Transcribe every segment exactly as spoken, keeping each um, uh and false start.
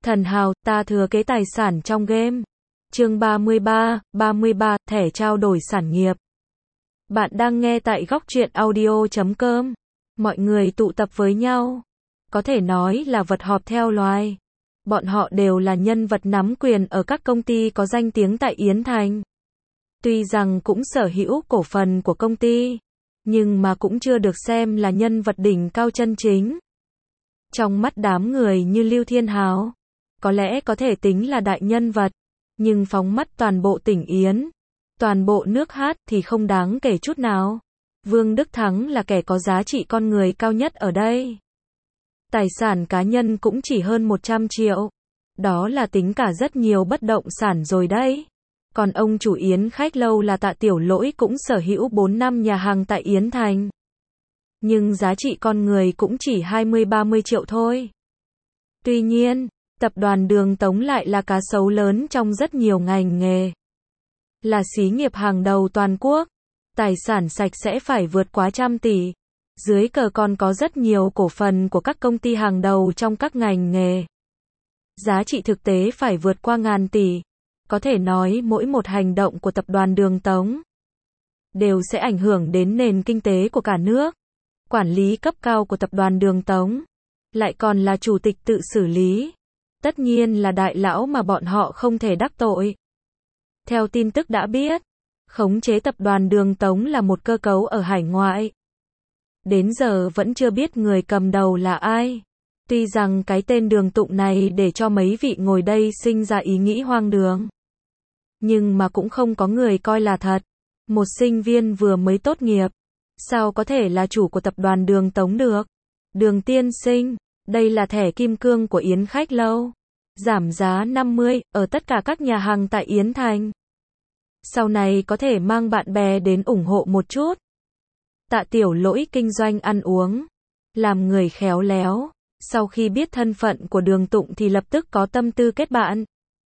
Thần hào, ta thừa kế tài sản trong game. Chương ba mươi ba, ba mươi ba, thẻ trao đổi sản nghiệp. Bạn đang nghe tại góc truyện audio chấm com. Mọi người tụ tập với nhau. Có thể nói là vật họp theo loài. Bọn họ đều là nhân vật nắm quyền ở các công ty có danh tiếng tại Yến Thành. Tuy rằng cũng sở hữu cổ phần của công ty, nhưng mà cũng chưa được xem là nhân vật đỉnh cao chân chính. Trong mắt đám người như Lưu Thiên Hào, có lẽ có thể tính là đại nhân vật, nhưng phóng mắt toàn bộ tỉnh Yến, toàn bộ nước Hát thì không đáng kể chút nào. Vương Đức Thắng là kẻ có giá trị con người cao nhất ở đây. Tài sản cá nhân cũng chỉ hơn một trăm triệu. Đó là tính cả rất nhiều bất động sản rồi đấy. Còn ông chủ Yến Khách Lâu là Tạ Tiểu Lỗi cũng sở hữu bốn năm nhà hàng tại Yến Thành. Nhưng giá trị con người cũng chỉ hai mươi ba mươi triệu thôi. Tuy nhiên, tập đoàn Đường Tống lại là cá sấu lớn trong rất nhiều ngành nghề. Là xí nghiệp hàng đầu toàn quốc. Tài sản sạch sẽ phải vượt quá trăm tỷ. Dưới cờ còn có rất nhiều cổ phần của các công ty hàng đầu trong các ngành nghề. Giá trị thực tế phải vượt qua ngàn tỷ. Có thể nói mỗi một hành động của tập đoàn Đường Tống đều sẽ ảnh hưởng đến nền kinh tế của cả nước. Quản lý cấp cao của tập đoàn Đường Tống lại còn là chủ tịch tự xử lý. Tất nhiên là đại lão mà bọn họ không thể đắc tội. Theo tin tức đã biết, khống chế tập đoàn Đường Tống là một cơ cấu ở hải ngoại. Đến giờ vẫn chưa biết người cầm đầu là ai. Tuy rằng cái tên Đường Tụng này để cho mấy vị ngồi đây sinh ra ý nghĩ hoang đường, nhưng mà cũng không có người coi là thật. Một sinh viên vừa mới tốt nghiệp, sao có thể là chủ của tập đoàn Đường Tống được? Đường tiên sinh, đây là thẻ kim cương của Yến Khách Lâu. Giảm giá năm mươi, ở tất cả các nhà hàng tại Yến Thành. Sau này có thể mang bạn bè đến ủng hộ một chút. Tạ Tiểu Lỗi kinh doanh ăn uống, làm người khéo léo. Sau khi biết thân phận của Đường Tụng thì lập tức có tâm tư kết bạn.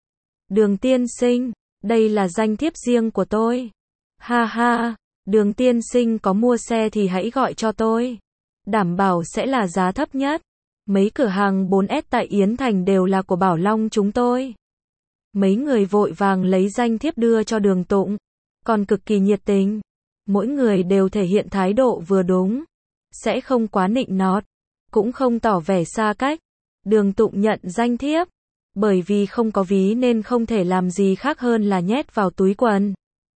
Đường tiên sinh, đây là danh thiếp riêng của tôi. Ha ha, Đường tiên sinh có mua xe thì hãy gọi cho tôi. Đảm bảo sẽ là giá thấp nhất. Mấy cửa hàng bốn S tại Yến Thành đều là của Bảo Long chúng tôi. Mấy người vội vàng lấy danh thiếp đưa cho Đường Tụng, còn cực kỳ nhiệt tình. Mỗi người đều thể hiện thái độ vừa đúng, sẽ không quá nịnh nọt, cũng không tỏ vẻ xa cách. Đường Tụng nhận danh thiếp, bởi vì không có ví nên không thể làm gì khác hơn là nhét vào túi quần.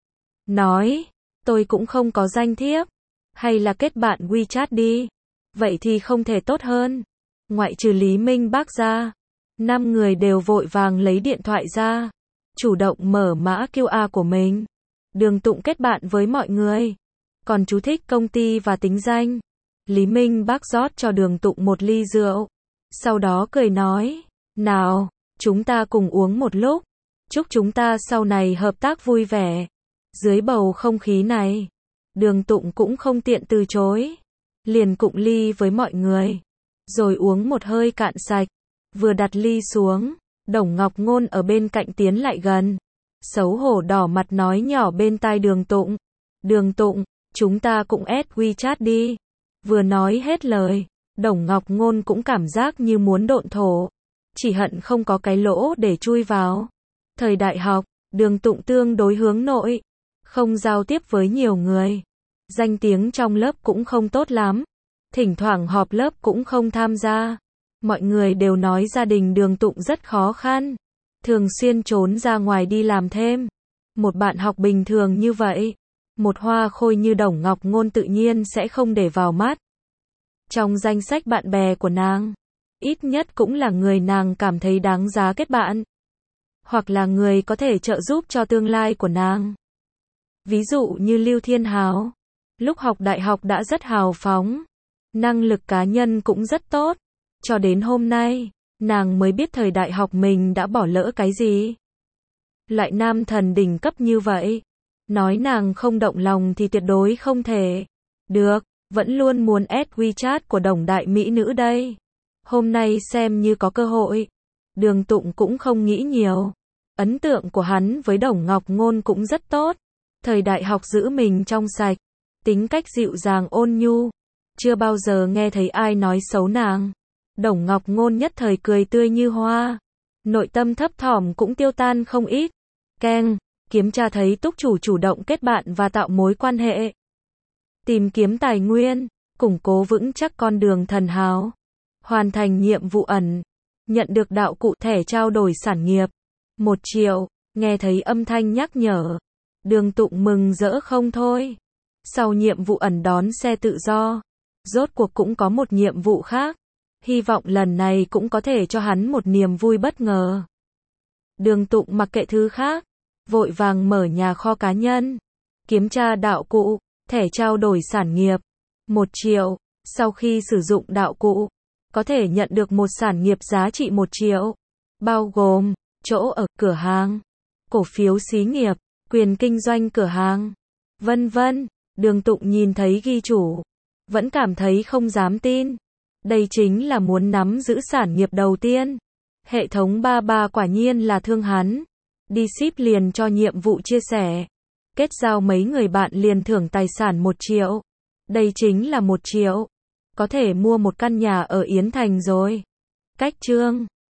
Nói, tôi cũng không có danh thiếp, hay là kết bạn WeChat đi. Vậy thì không thể tốt hơn. Ngoại trừ Lý Minh Bác ra, năm người đều vội vàng lấy điện thoại ra, chủ động mở mã quy rờ của mình. Đường Tụng kết bạn với mọi người, còn chú thích công ty và tính danh. Lý Minh Bác rót cho Đường Tụng một ly rượu, sau đó cười nói, nào, chúng ta cùng uống một lúc, chúc chúng ta sau này hợp tác vui vẻ. Dưới bầu không khí này, Đường Tụng cũng không tiện từ chối, liền cụng ly với mọi người, rồi uống một hơi cạn sạch. Vừa đặt ly xuống, Đồng Ngọc Ngôn ở bên cạnh tiến lại gần, xấu hổ đỏ mặt nói nhỏ bên tai Đường Tụng, Đường Tụng, chúng ta cũng add WeChat đi. Vừa nói hết lời, Đồng Ngọc Ngôn cũng cảm giác như muốn độn thổ, chỉ hận không có cái lỗ để chui vào. Thời đại học, Đường Tụng tương đối hướng nội, không giao tiếp với nhiều người, danh tiếng trong lớp cũng không tốt lắm, thỉnh thoảng họp lớp cũng không tham gia. Mọi người đều nói gia đình Đường Tụng rất khó khăn, thường xuyên trốn ra ngoài đi làm thêm. Một bạn học bình thường như vậy, một hoa khôi như Đồng Ngọc Ngôn tự nhiên sẽ không để vào mắt. Trong danh sách bạn bè của nàng, ít nhất cũng là người nàng cảm thấy đáng giá kết bạn, hoặc là người có thể trợ giúp cho tương lai của nàng. Ví dụ như Lưu Thiên Hào, lúc học đại học đã rất hào phóng, năng lực cá nhân cũng rất tốt. Cho đến hôm nay, nàng mới biết thời đại học mình đã bỏ lỡ cái gì. Loại nam thần đỉnh cấp như vậy, nói nàng không động lòng thì tuyệt đối không thể. Được, vẫn luôn muốn add WeChat của Đồng đại mỹ nữ đây. Hôm nay xem như có cơ hội. Đường Tụng cũng không nghĩ nhiều. Ấn tượng của hắn với Đồng Ngọc Ngôn cũng rất tốt. Thời đại học giữ mình trong sạch, tính cách dịu dàng ôn nhu, chưa bao giờ nghe thấy ai nói xấu nàng. Đồng Ngọc Ngôn nhất thời cười tươi như hoa. Nội tâm thấp thỏm cũng tiêu tan không ít. Keng, kiếm tra thấy túc chủ chủ động kết bạn và tạo mối quan hệ. Tìm kiếm tài nguyên, củng cố vững chắc con đường thần hào. Hoàn thành nhiệm vụ ẩn. Nhận được đạo cụ thẻ trao đổi sản nghiệp. Một triệu, nghe thấy âm thanh nhắc nhở. Đường Tụng mừng rỡ không thôi. Sau nhiệm vụ ẩn đón xe tự do, rốt cuộc cũng có một nhiệm vụ khác. Hy vọng lần này cũng có thể cho hắn một niềm vui bất ngờ. Đường Tụng mặc kệ thứ khác, vội vàng mở nhà kho cá nhân. Kiểm tra đạo cụ, thẻ trao đổi sản nghiệp. Một triệu, sau khi sử dụng đạo cụ, có thể nhận được một sản nghiệp giá trị một triệu. Bao gồm, chỗ ở, cửa hàng, cổ phiếu xí nghiệp, quyền kinh doanh cửa hàng, vân vân. Đường Tụng nhìn thấy ghi chủ, vẫn cảm thấy không dám tin. Đây chính là muốn nắm giữ sản nghiệp đầu tiên. Hệ thống ba ba quả nhiên là thương hắn. Đi ship liền cho nhiệm vụ chia sẻ. Kết giao mấy người bạn liền thưởng tài sản một triệu. Đây chính là một triệu. Có thể mua một căn nhà ở Yến Thành rồi. Cách chương